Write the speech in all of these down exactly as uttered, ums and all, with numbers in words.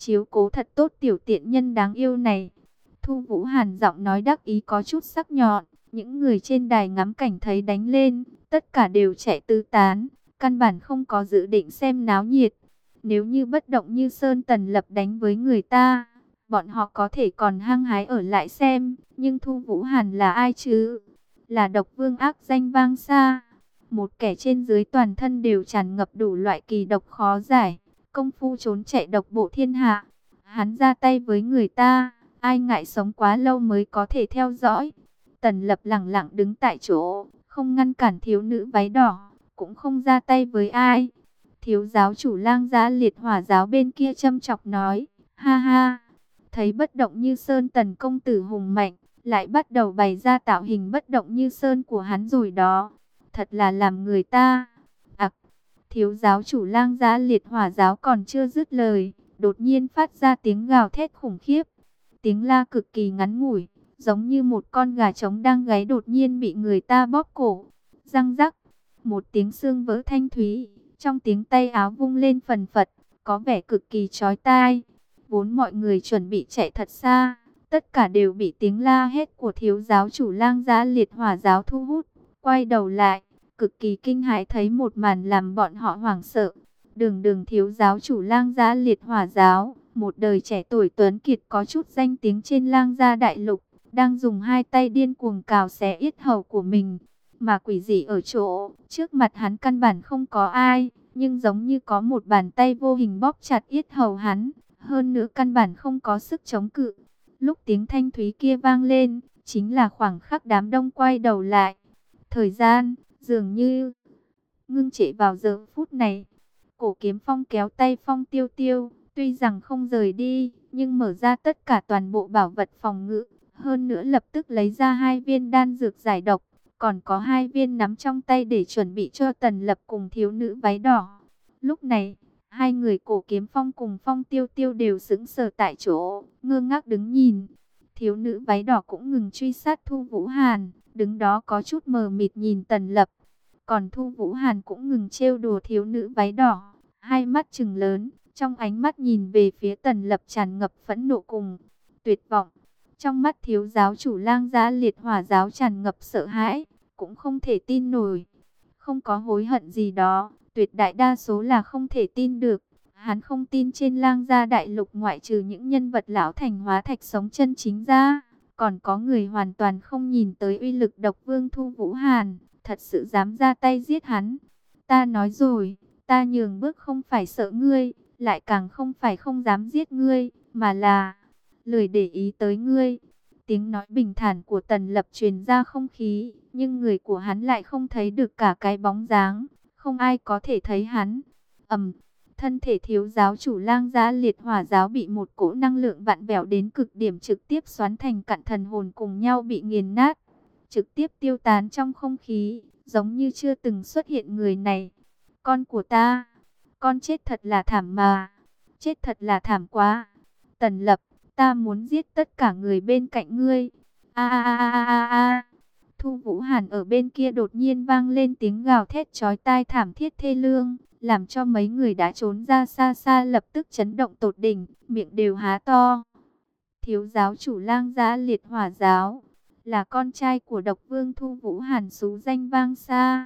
chiếu cố thật tốt tiểu tiện nhân đáng yêu này. Thu Vũ Hàn giọng nói đắc ý có chút sắc nhọn, những người trên đài ngắm cảnh thấy đánh lên, tất cả đều chạy tứ tán, căn bản không có dự định xem náo nhiệt. Nếu như bất động như Sơn Tần Lập đánh với người ta, bọn họ có thể còn hăng hái ở lại xem, nhưng Thu Vũ Hàn là ai chứ? Là độc vương ác danh vang xa, một kẻ trên dưới toàn thân đều tràn ngập đủ loại kỳ độc khó giải, công phu trốn chạy độc bộ thiên hạ. Hắn ra tay với người ta, ai ngại sống quá lâu mới có thể theo dõi. Tần Lập lặng lặng đứng tại chỗ, không ngăn cản thiếu nữ váy đỏ, cũng không ra tay với ai. Thiếu giáo chủ Lang Gia Liệt Hỏa giáo bên kia châm chọc nói, ha ha, thấy bất động như Sơn Tần công tử hùng mạnh, lại bắt đầu bày ra tạo hình bất động như Sơn của hắn rồi đó. Thật là làm người ta. Ặc, thiếu giáo chủ Lang Gia Liệt Hỏa giáo còn chưa dứt lời, đột nhiên phát ra tiếng gào thét khủng khiếp. Tiếng la cực kỳ ngắn ngủi, giống như một con gà trống đang gáy đột nhiên bị người ta bóp cổ. Răng rắc, một tiếng xương vỡ thanh thúy, trong tiếng tay áo vung lên phần phật, có vẻ cực kỳ chói tai. Vốn mọi người chuẩn bị chạy thật xa, tất cả đều bị tiếng la hét của thiếu giáo chủ Lang Gia Liệt Hỏa giáo thu hút. Quay đầu lại, cực kỳ kinh hãi thấy một màn làm bọn họ hoảng sợ. Đường đường thiếu giáo chủ Lang Gia Liệt Hỏa giáo, một đời trẻ tuổi tuấn kiệt có chút danh tiếng trên Lang Gia đại lục, đang dùng hai tay điên cuồng cào xé yết hầu của mình. Mà quỷ dị ở chỗ, trước mặt hắn căn bản không có ai, nhưng giống như có một bàn tay vô hình bóp chặt yết hầu hắn, hơn nữa căn bản không có sức chống cự. Lúc tiếng thanh thúy kia vang lên, chính là khoảng khắc đám đông quay đầu lại. Thời gian, dường như ngưng trệ vào giờ phút này. Cổ Kiếm Phong kéo tay Phong Tiêu Tiêu, tuy rằng không rời đi, nhưng mở ra tất cả toàn bộ bảo vật phòng ngự. Hơn nữa lập tức lấy ra hai viên đan dược giải độc, còn có hai viên nắm trong tay để chuẩn bị cho Tần Lập cùng thiếu nữ váy đỏ. Lúc này, hai người Cổ Kiếm Phong cùng Phong Tiêu Tiêu đều sững sờ tại chỗ, ngơ ngác đứng nhìn. Thiếu nữ váy đỏ cũng ngừng truy sát Thu Vũ Hàn, đứng đó có chút mờ mịt nhìn Tần Lập. Còn Thu Vũ Hàn cũng ngừng trêu đùa thiếu nữ váy đỏ, hai mắt trừng lớn, trong ánh mắt nhìn về phía Tần Lập tràn ngập phẫn nộ cùng tuyệt vọng. Trong mắt thiếu giáo chủ Lang Gia Liệt Hỏa giáo tràn ngập sợ hãi, cũng không thể tin nổi. Không có hối hận gì đó, tuyệt đại đa số là không thể tin được. Hắn không tin trên Lang Gia đại lục ngoại trừ những nhân vật lão thành hóa thạch sống chân chính ra, còn có người hoàn toàn không nhìn tới uy lực độc vương Thu Vũ Hàn, thật sự dám ra tay giết hắn. Ta nói rồi, ta nhường bước không phải sợ ngươi, lại càng không phải không dám giết ngươi, mà là lười để ý tới ngươi. Tiếng nói bình thản của Tần Lập truyền ra không khí, nhưng người của hắn lại không thấy được cả cái bóng dáng, không ai có thể thấy hắn. Ầm, thân thể thiếu giáo chủ Lang Gia Liệt Hỏa giáo bị một cỗ năng lượng vặn vẹo đến cực điểm trực tiếp xoắn thành cặn thần hồn cùng nhau bị nghiền nát, trực tiếp tiêu tán trong không khí, giống như chưa từng xuất hiện người này. Con của ta, con chết thật là thảm mà, chết thật là thảm quá. Tần Lập, ta muốn giết tất cả người bên cạnh ngươi. A a a a a a. Thu Vũ Hàn ở bên kia đột nhiên vang lên tiếng gào thét chói tai thảm thiết thê lương, làm cho mấy người đã trốn ra xa xa lập tức chấn động tột đỉnh, miệng đều há to. Thiếu giáo chủ Lang Gia Liệt Hỏa giáo, là con trai của độc vương Thu Vũ Hàn xú danh vang xa.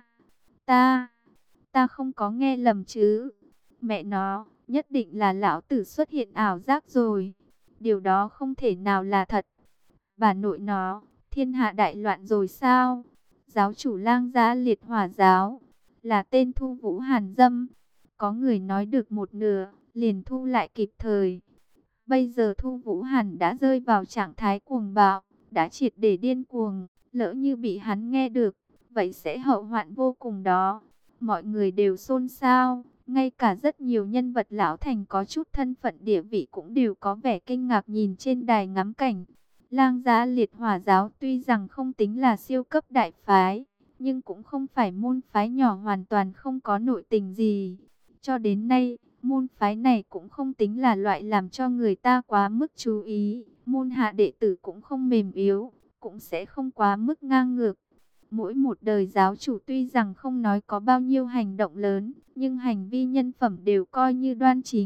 Ta, ta không có nghe lầm chứ? Mẹ nó, nhất định là lão tử xuất hiện ảo giác rồi. Điều đó không thể nào là thật. Bà nội nó, thiên hạ đại loạn rồi sao? Giáo chủ Lang Gia Liệt Hỏa giáo, là tên Thu Vũ Hàn dâm. Có người nói được một nửa, liền thu lại kịp thời. Bây giờ Thu Vũ Hàn đã rơi vào trạng thái cuồng bạo, đã triệt để điên cuồng, lỡ như bị hắn nghe được, vậy sẽ hậu hoạn vô cùng đó. Mọi người đều xôn xao, ngay cả rất nhiều nhân vật lão thành có chút thân phận địa vị cũng đều có vẻ kinh ngạc nhìn trên đài ngắm cảnh. Lang Gia Liệt Hỏa giáo tuy rằng không tính là siêu cấp đại phái, nhưng cũng không phải môn phái nhỏ hoàn toàn không có nội tình gì. Cho đến nay, môn phái này cũng không tính là loại làm cho người ta quá mức chú ý. Môn hạ đệ tử cũng không mềm yếu, cũng sẽ không quá mức ngang ngược. Mỗi một đời giáo chủ tuy rằng không nói có bao nhiêu hành động lớn, nhưng hành vi nhân phẩm đều coi như đoan chính,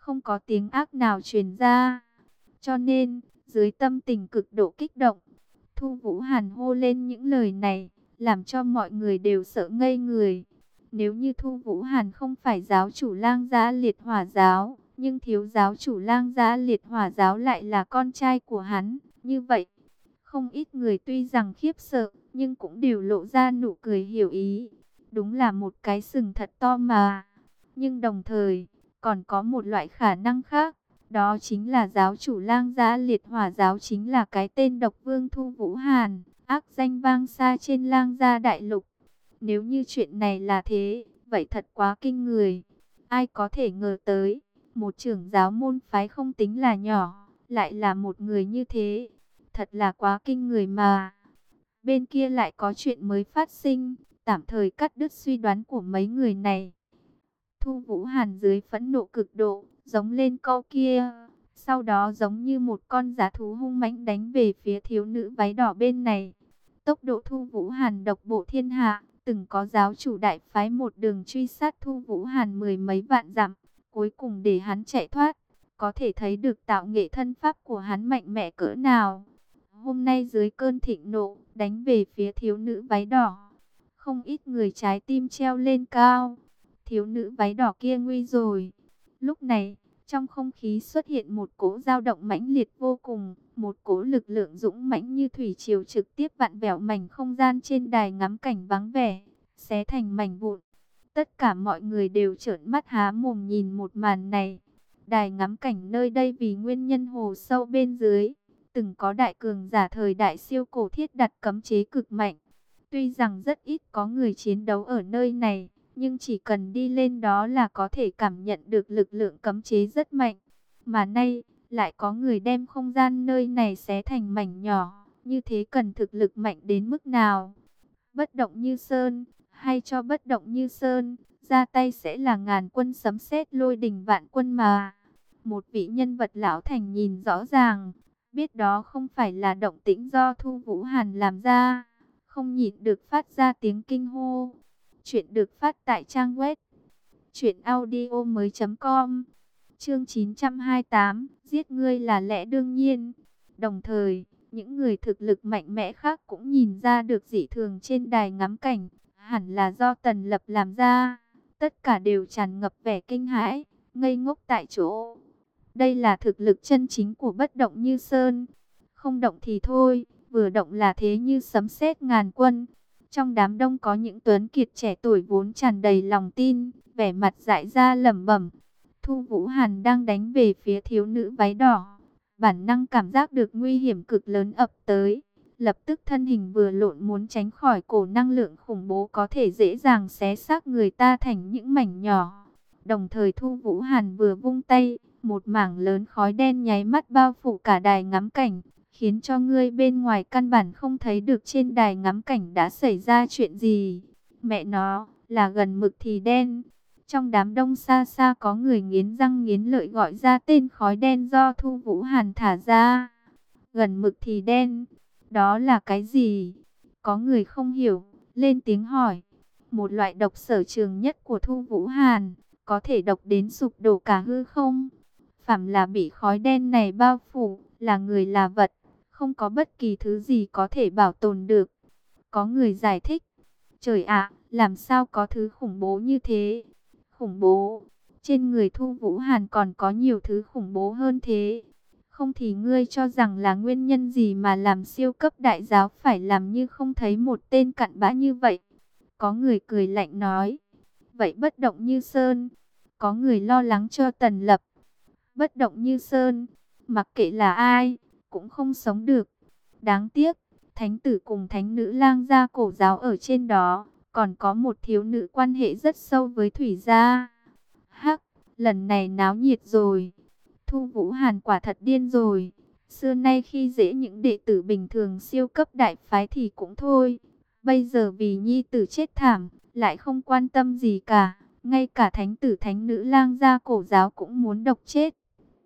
không có tiếng ác nào truyền ra. Cho nên, dưới tâm tình cực độ kích động, Thu Vũ Hàn hô lên những lời này, làm cho mọi người đều sợ ngây người. Nếu như Thu Vũ Hàn không phải giáo chủ Lang Gia Liệt Hỏa Giáo, nhưng thiếu giáo chủ Lang Gia Liệt Hỏa Giáo lại là con trai của hắn, như vậy, không ít người tuy rằng khiếp sợ, nhưng cũng đều lộ ra nụ cười hiểu ý. Đúng là một cái sừng thật to mà. Nhưng đồng thời, còn có một loại khả năng khác, đó chính là giáo chủ Lang Gia Liệt Hỏa Giáo chính là cái tên độc vương Thu Vũ Hàn, ác danh vang xa trên Lang Gia đại lục. Nếu như chuyện này là thế, vậy thật quá kinh người. Ai có thể ngờ tới, một trưởng giáo môn phái không tính là nhỏ, lại là một người như thế. Thật là quá kinh người mà. Bên kia lại có chuyện mới phát sinh, tạm thời cắt đứt suy đoán của mấy người này. Thu Vũ Hàn dưới phẫn nộ cực độ, giống lên câu kia. Sau đó giống như một con dã thú hung mãnh đánh về phía thiếu nữ váy đỏ bên này. Tốc độ Thu Vũ Hàn độc bộ thiên hạ, từng có giáo chủ đại phái một đường truy sát Thu Vũ Hàn mười mấy vạn dặm, cuối cùng để hắn chạy thoát. Có thể thấy được tạo nghệ thân pháp của hắn mạnh mẽ cỡ nào. Hôm nay dưới cơn thịnh nộ, đánh về phía thiếu nữ váy đỏ. Không ít người trái tim treo lên cao. Thiếu nữ váy đỏ kia nguy rồi. Lúc này, trong không khí xuất hiện một cỗ dao động mãnh liệt vô cùng. Một cỗ lực lượng dũng mãnh như thủy triều trực tiếp vặn vẹo mảnh không gian trên đài ngắm cảnh vắng vẻ, xé thành mảnh vụn. Tất cả mọi người đều trợn mắt há mồm nhìn một màn này. Đài ngắm cảnh nơi đây vì nguyên nhân hồ sâu bên dưới, từng có đại cường giả thời đại siêu cổ thiết đặt cấm chế cực mạnh. Tuy rằng rất ít có người chiến đấu ở nơi này, nhưng chỉ cần đi lên đó là có thể cảm nhận được lực lượng cấm chế rất mạnh. Mà nay, lại có người đem không gian nơi này xé thành mảnh nhỏ, như thế cần thực lực mạnh đến mức nào? Bất động như sơn, hay cho bất động như sơn, ra tay sẽ là ngàn quân sấm sét lôi đình vạn quân mà. Một vị nhân vật lão thành nhìn rõ ràng, biết đó không phải là động tĩnh do Thu Vũ Hàn làm ra, không nhịn được phát ra tiếng kinh hô. Chuyện được phát tại trang web truyện audio mới chấm com. Chương chín trăm hai mươi tám, giết ngươi là lẽ đương nhiên. Đồng thời, những người thực lực mạnh mẽ khác cũng nhìn ra được dị thường trên đài ngắm cảnh, hẳn là do Tần Lập làm ra. Tất cả đều tràn ngập vẻ kinh hãi, ngây ngốc tại chỗ. Đây là thực lực chân chính của bất động như sơn. Không động thì thôi, vừa động là thế như sấm sét ngàn quân. Trong đám đông có những tuấn kiệt trẻ tuổi vốn tràn đầy lòng tin, vẻ mặt dại ra lẩm bẩm. Thu Vũ Hàn đang đánh về phía thiếu nữ váy đỏ. Bản năng cảm giác được nguy hiểm cực lớn ập tới. Lập tức thân hình vừa lộn muốn tránh khỏi cổ năng lượng khủng bố có thể dễ dàng xé xác người ta thành những mảnh nhỏ. Đồng thời Thu Vũ Hàn vừa vung tay, một mảng lớn khói đen nháy mắt bao phủ cả đài ngắm cảnh, khiến cho người bên ngoài căn bản không thấy được trên đài ngắm cảnh đã xảy ra chuyện gì. Mẹ nó, là gần mực thì đen. Trong đám đông xa xa có người nghiến răng nghiến lợi gọi ra tên khói đen do Thu Vũ Hàn thả ra. Gần mực thì đen, đó là cái gì? Có người không hiểu, lên tiếng hỏi. Một loại độc sở trường nhất của Thu Vũ Hàn, có thể độc đến sụp đổ cả hư không? Phàm là bị khói đen này bao phủ, là người là vật, không có bất kỳ thứ gì có thể bảo tồn được. Có người giải thích, trời ạ, làm sao có thứ khủng bố như thế? Khủng bố, trên người Thu Vũ Hàn còn có nhiều thứ khủng bố hơn thế. Không thì ngươi cho rằng là nguyên nhân gì mà làm siêu cấp đại giáo phải làm như không thấy một tên cặn bã như vậy? Có người cười lạnh nói, vậy bất động như sơn. Có người lo lắng cho Tần Lập, bất động như sơn, mặc kệ là ai, cũng không sống được. Đáng tiếc, thánh tử cùng thánh nữ Lang Gia cổ giáo ở trên đó, còn có một thiếu nữ quan hệ rất sâu với Thủy gia. Hắc, lần này náo nhiệt rồi. Thu Vũ Hàn quả thật điên rồi. Xưa nay khi dễ những đệ tử bình thường siêu cấp đại phái thì cũng thôi. Bây giờ vì nhi tử chết thảm, lại không quan tâm gì cả. Ngay cả thánh tử thánh nữ Lang Gia cổ giáo cũng muốn độc chết.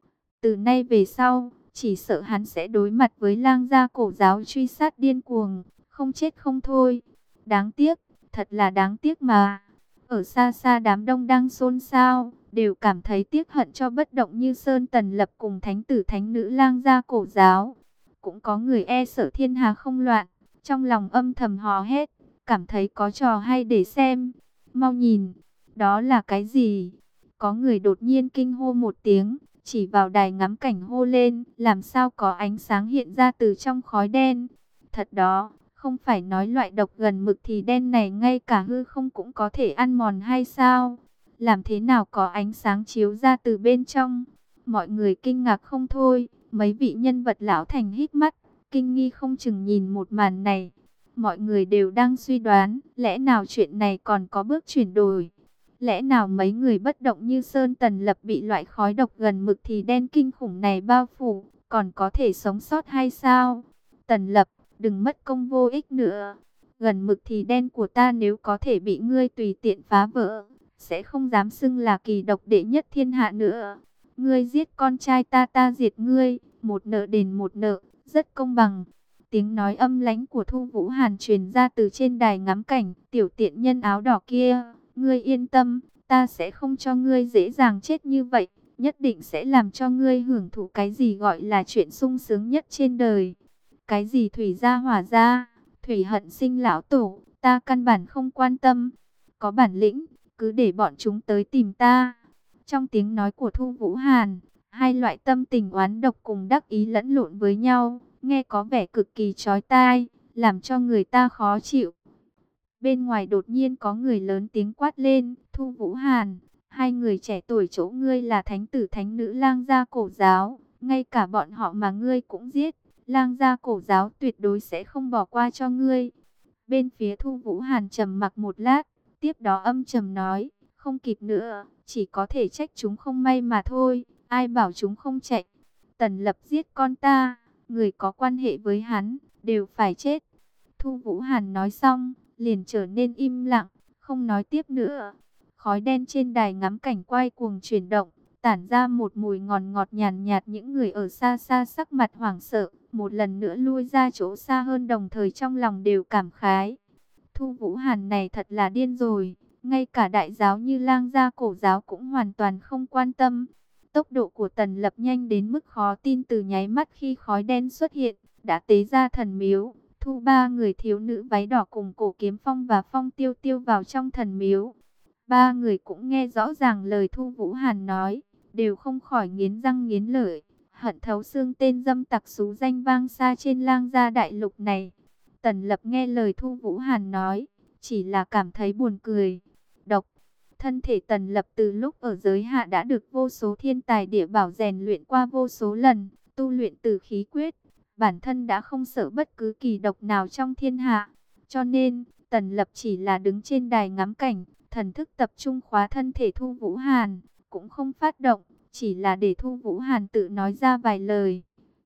Từ nay về sau, chỉ sợ hắn sẽ đối mặt với Lang Gia cổ giáo truy sát điên cuồng, không chết không thôi. Đáng tiếc, thật là đáng tiếc mà. Ở xa xa đám đông đang xôn xao, đều cảm thấy tiếc hận cho bất động như sơn Tần Lập cùng thánh tử thánh nữ lang gia cổ giáo. Cũng có người e sợ thiên hà không loạn, trong lòng âm thầm hò hét, cảm thấy có trò hay để xem. Mau nhìn, đó là cái gì? Có người đột nhiên kinh hô một tiếng, chỉ vào đài ngắm cảnh hô lên, làm sao có ánh sáng hiện ra từ trong khói đen. Thật đó, không phải nói loại độc gần mực thì đen này ngay cả hư không cũng có thể ăn mòn hay sao? Làm thế nào có ánh sáng chiếu ra từ bên trong? Mọi người kinh ngạc không thôi, mấy vị nhân vật lão thành hít mắt, kinh nghi không chừng nhìn một màn này. Mọi người đều đang suy đoán, lẽ nào chuyện này còn có bước chuyển đổi? Lẽ nào mấy người bất động như Sơn Tần Lập bị loại khói độc gần mực thì đen kinh khủng này bao phủ, còn có thể sống sót hay sao? Tần Lập, đừng mất công vô ích nữa. Gần mực thì đen của ta nếu có thể bị ngươi tùy tiện phá vỡ, sẽ không dám xưng là kỳ độc đệ nhất thiên hạ nữa. Ngươi giết con trai ta, ta diệt ngươi, một nợ đền một nợ, rất công bằng. Tiếng nói âm lãnh của Thu Vũ Hàn truyền ra từ trên đài ngắm cảnh. Tiểu tiện nhân áo đỏ kia, ngươi yên tâm, ta sẽ không cho ngươi dễ dàng chết như vậy, nhất định sẽ làm cho ngươi hưởng thụ cái gì gọi là chuyện sung sướng nhất trên đời. Cái gì thủy gia hỏa gia, thủy hận sinh lão tổ, ta căn bản không quan tâm. Có bản lĩnh, cứ để bọn chúng tới tìm ta. Trong tiếng nói của Thu Vũ Hàn, hai loại tâm tình oán độc cùng đắc ý lẫn lộn với nhau, nghe có vẻ cực kỳ chói tai, làm cho người ta khó chịu. Bên ngoài đột nhiên có người lớn tiếng quát lên, Thu Vũ Hàn, hai người trẻ tuổi chỗ ngươi là thánh tử thánh nữ lang gia cổ giáo, ngay cả bọn họ mà ngươi cũng giết, lang gia cổ giáo tuyệt đối sẽ không bỏ qua cho ngươi. Bên phía Thu Vũ Hàn trầm mặc một lát, tiếp đó âm trầm nói, không kịp nữa, chỉ có thể trách chúng không may mà thôi, ai bảo chúng không chạy. Tần Lập giết con ta, người có quan hệ với hắn, đều phải chết. Thu Vũ Hàn nói xong, liền trở nên im lặng, không nói tiếp nữa. Khói đen trên đài ngắm cảnh quay cuồng chuyển động, tản ra một mùi ngọt ngọt nhàn nhạt. Những người ở xa xa sắc mặt hoảng sợ, một lần nữa lui ra chỗ xa hơn, đồng thời trong lòng đều cảm khái. Thu Vũ Hàn này thật là điên rồi, ngay cả đại giáo như lang gia cổ giáo cũng hoàn toàn không quan tâm. Tốc độ của Tần Lập nhanh đến mức khó tin, từ nháy mắt khi khói đen xuất hiện, đã tế ra thần miếu, thu ba người thiếu nữ váy đỏ cùng Cổ Kiếm Phong và Phong Tiêu Tiêu vào trong thần miếu. Ba người cũng nghe rõ ràng lời Thu Vũ Hàn nói, đều không khỏi nghiến răng nghiến lợi, hận thấu xương tên dâm tặc xú danh vang xa trên lang gia đại lục này. Tần Lập nghe lời Thu Vũ Hàn nói, chỉ là cảm thấy buồn cười. Độc, thân thể Tần Lập từ lúc ở giới hạ đã được vô số thiên tài địa bảo rèn luyện qua vô số lần, tu luyện từ khí quyết, bản thân đã không sợ bất cứ kỳ độc nào trong thiên hạ. Cho nên, Tần Lập chỉ là đứng trên đài ngắm cảnh, thần thức tập trung khóa thân thể Thu Vũ Hàn, cũng không phát động, chỉ là để Thu Vũ Hàn tự nói ra vài lời.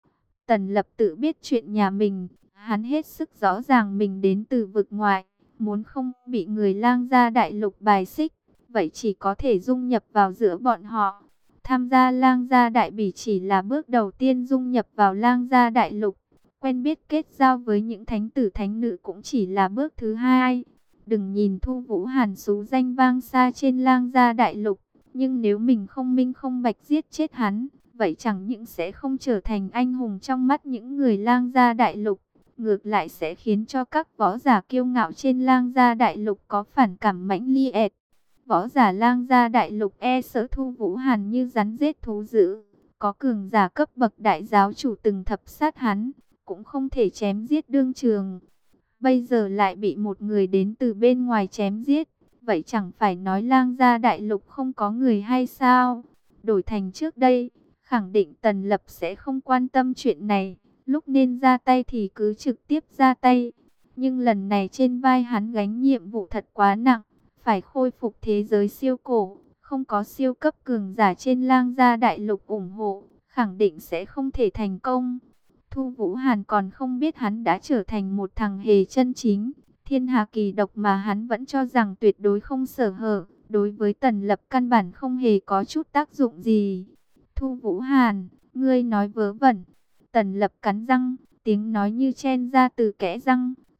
Tần Lập tự biết chuyện nhà mình, hắn hết sức rõ ràng mình đến từ vực ngoại, muốn không bị người lang gia đại lục bài xích, vậy chỉ có thể dung nhập vào giữa bọn họ. Tham gia lang gia đại bỉ chỉ là bước đầu tiên dung nhập vào lang gia đại lục, quen biết kết giao với những thánh tử thánh nữ cũng chỉ là bước thứ hai. Đừng nhìn Thu Vũ Hàn xú danh vang xa trên lang gia đại lục, nhưng nếu mình không minh không bạch giết chết hắn, vậy chẳng những sẽ không trở thành anh hùng trong mắt những người lang gia đại lục, ngược lại sẽ khiến cho các võ giả kiêu ngạo trên lang gia đại lục có phản cảm mãnh liệt. Võ giả lang gia đại lục e sợ Thu Vũ Hàn như rắn rết thú dữ, có cường giả cấp bậc đại giáo chủ từng thập sát hắn, cũng không thể chém giết đương trường. Bây giờ lại bị một người đến từ bên ngoài chém giết, vậy chẳng phải nói lang gia đại lục không có người hay sao? Đổi thành trước đây, khẳng định Tần Lập sẽ không quan tâm chuyện này, lúc nên ra tay thì cứ trực tiếp ra tay. Nhưng lần này trên vai hắn gánh nhiệm vụ thật quá nặng, phải khôi phục thế giới siêu cổ, không có siêu cấp cường giả trên lang gia đại lục ủng hộ, khẳng định sẽ không thể thành công. Thu Vũ Hàn còn không biết hắn đã trở thành một thằng hề chân chính, thiên hà kỳ độc mà hắn vẫn cho rằng tuyệt đối không sở hở, đối với Tần Lập căn bản không hề có chút tác dụng gì. Thu Vũ Hàn, ngươi nói vớ vẩn. Tần Lập cắn răng, tiếng nói như chen ra từ kẽ răng,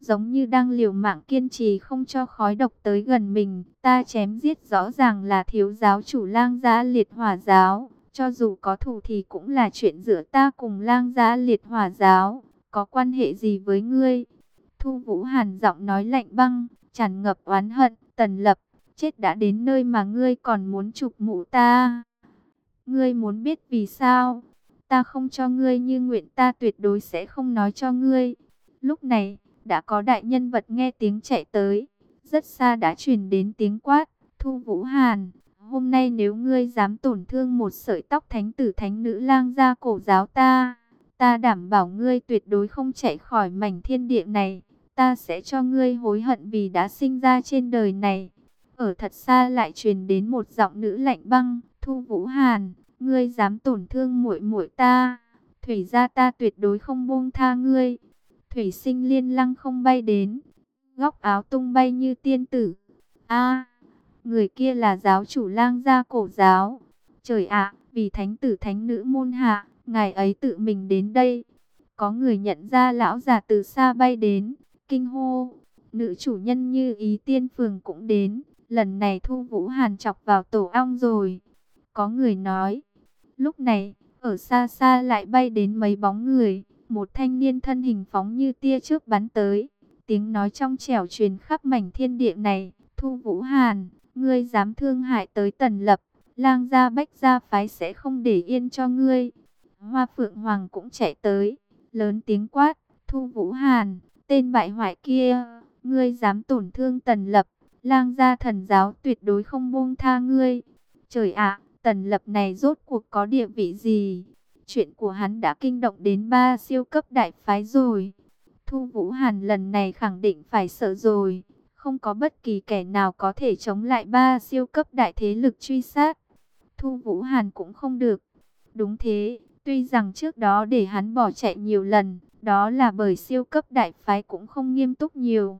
giống như đang liều mạng kiên trì không cho khói độc tới gần mình. Ta chém giết rõ ràng là thiếu giáo chủ Lang Gia Liệt Hỏa Giáo, cho dù có thù thì cũng là chuyện giữa ta cùng Lang Gia Liệt Hỏa Giáo, có quan hệ gì với ngươi? Thu Vũ Hàn giọng nói lạnh băng, tràn ngập oán hận. Tần Lập, chết đã đến nơi mà ngươi còn muốn chụp mũ ta. Ngươi muốn biết vì sao? Ta không cho ngươi như nguyện, ta tuyệt đối sẽ không nói cho ngươi. Lúc này, đã có đại nhân vật nghe tiếng chạy tới. Rất xa đã truyền đến tiếng quát. Thu Vũ Hàn, hôm nay nếu ngươi dám tổn thương một sợi tóc thánh tử thánh nữ Lang Gia cổ giáo ta, ta đảm bảo ngươi tuyệt đối không chạy khỏi mảnh thiên địa này. Ta sẽ cho ngươi hối hận vì đã sinh ra trên đời này. Ở thật xa lại truyền đến một giọng nữ lạnh băng. Thu Vũ Hàn, ngươi dám tổn thương muội muội ta, Thủy gia ta tuyệt đối không buông tha ngươi. Thủy Sinh Liên lăng không bay đến, góc áo tung bay như tiên tử. A, người kia là giáo chủ Lang Gia cổ giáo. Trời ạ, vì thánh tử thánh nữ môn hạ, ngài ấy tự mình đến đây. Có người nhận ra lão già từ xa bay đến, kinh hô, nữ chủ nhân Như Ý Tiên Phường cũng đến. Lần này Thu Vũ Hàn chọc vào tổ ong rồi. Có người nói. Lúc này, ở xa xa lại bay đến mấy bóng người. Một thanh niên thân hình phóng như tia chớp bắn tới. Tiếng nói trong trẻo truyền khắp mảnh thiên địa này. Thu Vũ Hàn, ngươi dám thương hại tới Tần Lập, Lang Gia Bách Gia phái sẽ không để yên cho ngươi. Hoa Phượng Hoàng cũng chạy tới, lớn tiếng quát. Thu Vũ Hàn, tên bại hoại kia, ngươi dám tổn thương Tần Lập, Lang Gia thần giáo tuyệt đối không buông tha ngươi. Trời ạ, Tần Lập này rốt cuộc có địa vị gì? Chuyện của hắn đã kinh động đến ba siêu cấp đại phái rồi. Thu Vũ Hàn lần này khẳng định phải sợ rồi. Không có bất kỳ kẻ nào có thể chống lại ba siêu cấp đại thế lực truy sát. Thu Vũ Hàn cũng không được. Đúng thế, tuy rằng trước đó để hắn bỏ chạy nhiều lần, đó là bởi siêu cấp đại phái cũng không nghiêm túc nhiều.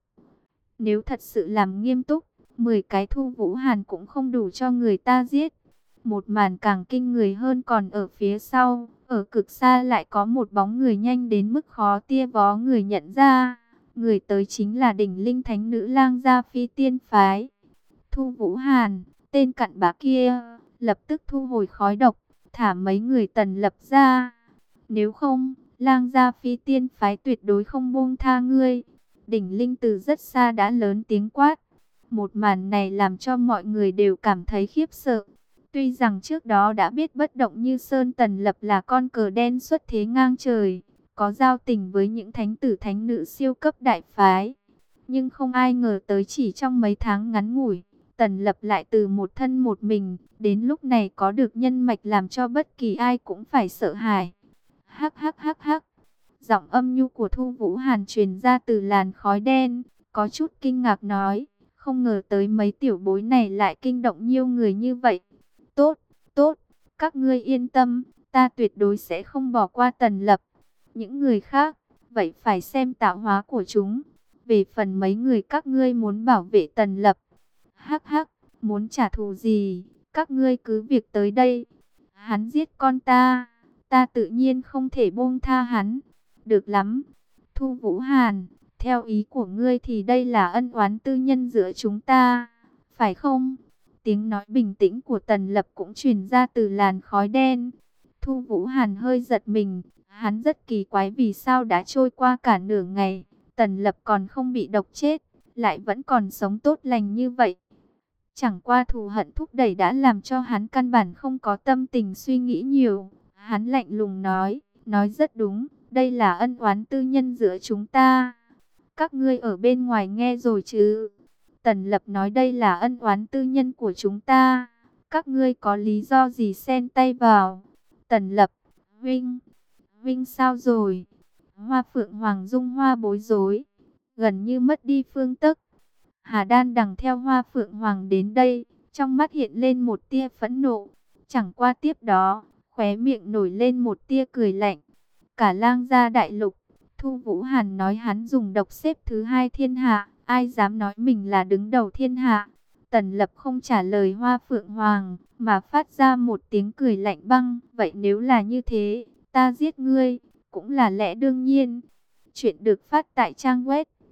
Nếu thật sự làm nghiêm túc, mười cái Thu Vũ Hàn cũng không đủ cho người ta giết. Một màn càng kinh người hơn còn ở phía sau, ở cực xa lại có một bóng người nhanh đến mức khó tia vó người nhận ra. Người tới chính là đỉnh linh thánh nữ Lang Gia Phi Tiên Phái. Thu Vũ Hàn, tên cặn bã kia, lập tức thu hồi khói độc, thả mấy người Tần Lập ra. Nếu không, Lang Gia Phi Tiên Phái tuyệt đối không buông tha ngươi. Đỉnh linh từ rất xa đã lớn tiếng quát. Một màn này làm cho mọi người đều cảm thấy khiếp sợ. Tuy rằng trước đó đã biết bất động như Sơn Tần Lập là con cờ đen xuất thế ngang trời, có giao tình với những thánh tử thánh nữ siêu cấp đại phái. Nhưng không ai ngờ tới chỉ trong mấy tháng ngắn ngủi, Tần Lập lại từ một thân một mình, đến lúc này có được nhân mạch làm cho bất kỳ ai cũng phải sợ hãi. Hắc hắc hắc hắc, giọng âm nhu của Thu Vũ Hàn truyền ra từ làn khói đen, có chút kinh ngạc nói, không ngờ tới mấy tiểu bối này lại kinh động nhiều người như vậy. Tốt, tốt, các ngươi yên tâm, ta tuyệt đối sẽ không bỏ qua Tần Lập. Những người khác, vậy phải xem tạo hóa của chúng. Về phần mấy người các ngươi muốn bảo vệ Tần Lập, hắc hắc, muốn trả thù gì, các ngươi cứ việc tới đây. Hắn giết con ta, ta tự nhiên không thể buông tha hắn. Được lắm, Thu Vũ Hàn, theo ý của ngươi thì đây là ân oán tư nhân giữa chúng ta, phải không? Tiếng nói bình tĩnh của Tần Lập cũng truyền ra từ làn khói đen. Thu Vũ Hàn hơi giật mình, hắn rất kỳ quái vì sao đã trôi qua cả nửa ngày, Tần Lập còn không bị độc chết, lại vẫn còn sống tốt lành như vậy. Chẳng qua thù hận thúc đẩy đã làm cho hắn căn bản không có tâm tình suy nghĩ nhiều. Hắn lạnh lùng nói, nói rất đúng, đây là ân oán tư nhân giữa chúng ta. Các ngươi ở bên ngoài nghe rồi chứ? Tần Lập nói đây là ân oán tư nhân của chúng ta. Các ngươi có lý do gì xen tay vào? Tần Lập, Vinh, Vinh sao rồi? Hoa Phượng Hoàng Dung Hoa bối rối, gần như mất đi phương tức. Hà Đan đằng theo Hoa Phượng Hoàng đến đây, trong mắt hiện lên một tia phẫn nộ. Chẳng qua tiếp đó, khóe miệng nổi lên một tia cười lạnh. Cả Lang Gia đại lục, Thu Vũ Hàn nói hắn dùng độc xếp thứ hai thiên hạ, ai dám nói mình là đứng đầu thiên hạ. Tần Lập không trả lời Hoa Phượng Hoàng, mà phát ra một tiếng cười lạnh băng. Vậy nếu là như thế, ta giết ngươi, cũng là lẽ đương nhiên. Chuyện được phát tại trang web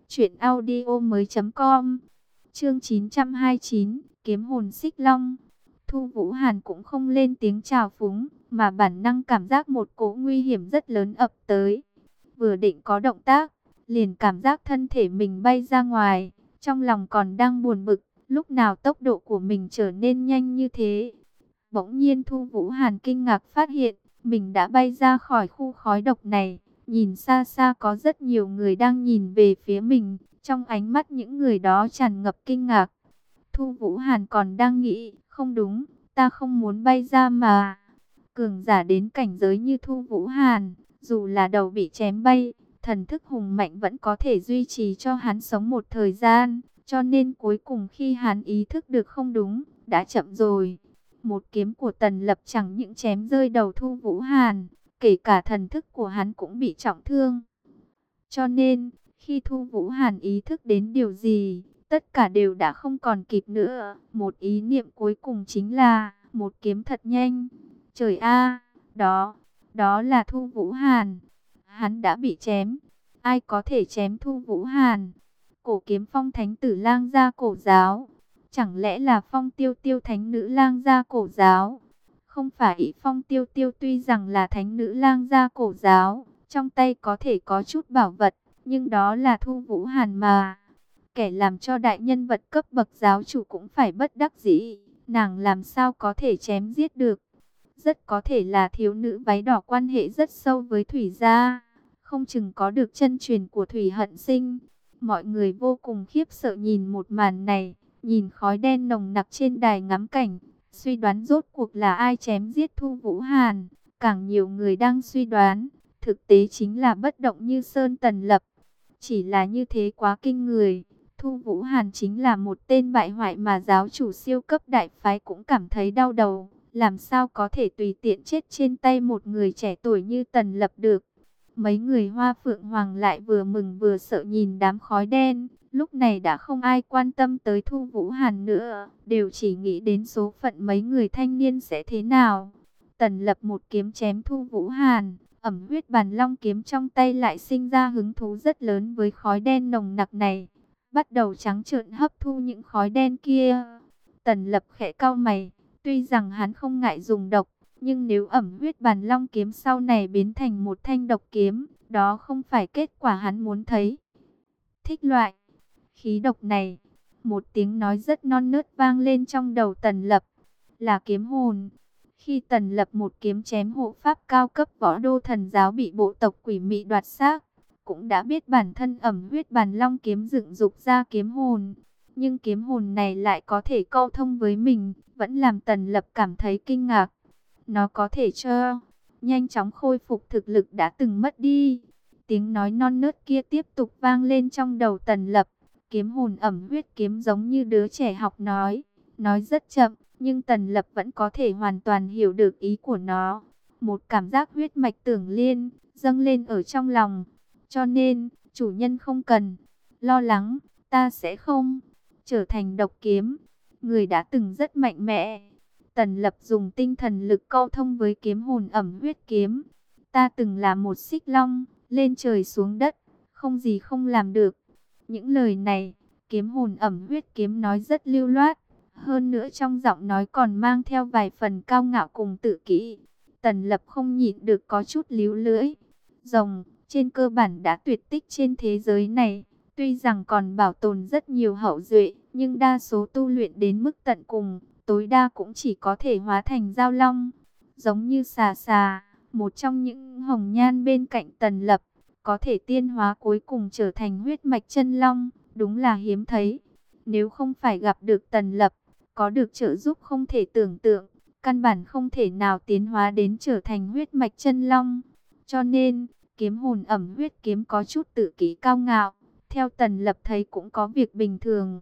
Chuyện audio mới com. Chương chín trăm hai mươi chín, kiếm hồn xích long. Thu Vũ Hàn cũng không lên tiếng chào phúng, mà bản năng cảm giác một cỗ nguy hiểm rất lớn ập tới. Vừa định có động tác, liền cảm giác thân thể mình bay ra ngoài, trong lòng còn đang buồn bực, lúc nào tốc độ của mình trở nên nhanh như thế. Bỗng nhiên Thu Vũ Hàn kinh ngạc phát hiện, mình đã bay ra khỏi khu khói độc này. Nhìn xa xa có rất nhiều người đang nhìn về phía mình, trong ánh mắt những người đó tràn ngập kinh ngạc. Thu Vũ Hàn còn đang nghĩ, không đúng, ta không muốn bay ra mà. Cường giả đến cảnh giới như Thu Vũ Hàn, dù là đầu bị chém bay, thần thức hùng mạnh vẫn có thể duy trì cho hắn sống một thời gian. Cho nên cuối cùng khi hắn ý thức được không đúng, đã chậm rồi. Một kiếm của Tần Lập chẳng những chém rơi đầu Thu Vũ Hàn, kể cả thần thức của hắn cũng bị trọng thương. Cho nên, khi Thu Vũ Hàn ý thức đến điều gì, tất cả đều đã không còn kịp nữa. Một ý niệm cuối cùng chính là, một kiếm thật nhanh. Trời a, đó, đó là Thu Vũ Hàn. Hắn đã bị chém. Ai có thể chém Thu Vũ Hàn? Cổ kiếm Phong Thánh Tử Lang Gia Cổ Giáo. Chẳng lẽ là Phong Tiêu Tiêu Thánh Nữ Lang Gia Cổ Giáo? Không phải, Phong Tiêu Tiêu tuy rằng là Thánh Nữ Lang Gia Cổ Giáo, trong tay có thể có chút bảo vật, nhưng đó là Thu Vũ Hàn mà. Kẻ làm cho đại nhân vật cấp bậc giáo chủ cũng phải bất đắc dĩ, nàng làm sao có thể chém giết được. Rất có thể là thiếu nữ váy đỏ quan hệ rất sâu với Thủy gia, không chừng có được chân truyền của Thủy Hận Sinh. Mọi người vô cùng khiếp sợ nhìn một màn này, nhìn khói đen nồng nặc trên đài ngắm cảnh, suy đoán rốt cuộc là ai chém giết Thu Vũ Hàn. Càng nhiều người đang suy đoán, thực tế chính là bất động như sơn Tần Lập. Chỉ là như thế quá kinh người. Thu Vũ Hàn chính là một tên bại hoại mà giáo chủ siêu cấp đại phái cũng cảm thấy đau đầu. Làm sao có thể tùy tiện chết trên tay một người trẻ tuổi như Tần Lập được. Mấy người Hoa Phượng Hoàng lại vừa mừng vừa sợ nhìn đám khói đen. Lúc này đã không ai quan tâm tới Thu Vũ Hàn nữa, đều chỉ nghĩ đến số phận mấy người thanh niên sẽ thế nào. Tần Lập một kiếm chém Thu Vũ Hàn, ẩm huyết bàn long kiếm trong tay lại sinh ra hứng thú rất lớn với khói đen nồng nặc này. Bắt đầu trắng trợn hấp thu những khói đen kia. Tần Lập khẽ cau mày, tuy rằng hắn không ngại dùng độc, nhưng nếu ẩm huyết bàn long kiếm sau này biến thành một thanh độc kiếm, đó không phải kết quả hắn muốn thấy. Thích loại khí độc này. Một tiếng nói rất non nớt vang lên trong đầu Tần Lập, là kiếm hồn. Khi Tần Lập một kiếm chém hộ pháp cao cấp võ đô thần giáo bị bộ tộc quỷ mị đoạt xác, cũng đã biết bản thân ẩm huyết bàn long kiếm dựng dục ra kiếm hồn. Nhưng kiếm hồn này lại có thể câu thông với mình, vẫn làm Tần Lập cảm thấy kinh ngạc. Nó có thể cho nhanh chóng khôi phục thực lực đã từng mất đi. Tiếng nói non nớt kia tiếp tục vang lên trong đầu Tần Lập. Kiếm hồn ẩm huyết kiếm giống như đứa trẻ học nói, nói rất chậm, nhưng Tần Lập vẫn có thể hoàn toàn hiểu được ý của nó. Một cảm giác huyết mạch tưởng liên dâng lên ở trong lòng. Cho nên, chủ nhân không cần lo lắng, ta sẽ không trở thành độc kiếm. Người đã từng rất mạnh mẽ. Tần Lập dùng tinh thần lực câu thông với kiếm hồn ẩm huyết kiếm. Ta từng là một xích long, lên trời xuống đất, không gì không làm được. Những lời này, kiếm hồn ẩm huyết kiếm nói rất lưu loát. Hơn nữa trong giọng nói còn mang theo vài phần cao ngạo cùng tự kỷ. Tần Lập không nhịn được có chút líu lưỡi. Rồng, trên cơ bản đã tuyệt tích trên thế giới này. Tuy rằng còn bảo tồn rất nhiều hậu duệ, nhưng đa số tu luyện đến mức tận cùng, tối đa cũng chỉ có thể hóa thành giao long. Giống như xà xà, một trong những hồng nhan bên cạnh Tần Lập, có thể tiên hóa cuối cùng trở thành huyết mạch chân long, đúng là hiếm thấy. Nếu không phải gặp được Tần Lập, có được trợ giúp không thể tưởng tượng, căn bản không thể nào tiến hóa đến trở thành huyết mạch chân long. Cho nên, kiếm hồn ẩm huyết kiếm có chút tự kỷ cao ngạo, theo Tần Lập thấy cũng có việc bình thường.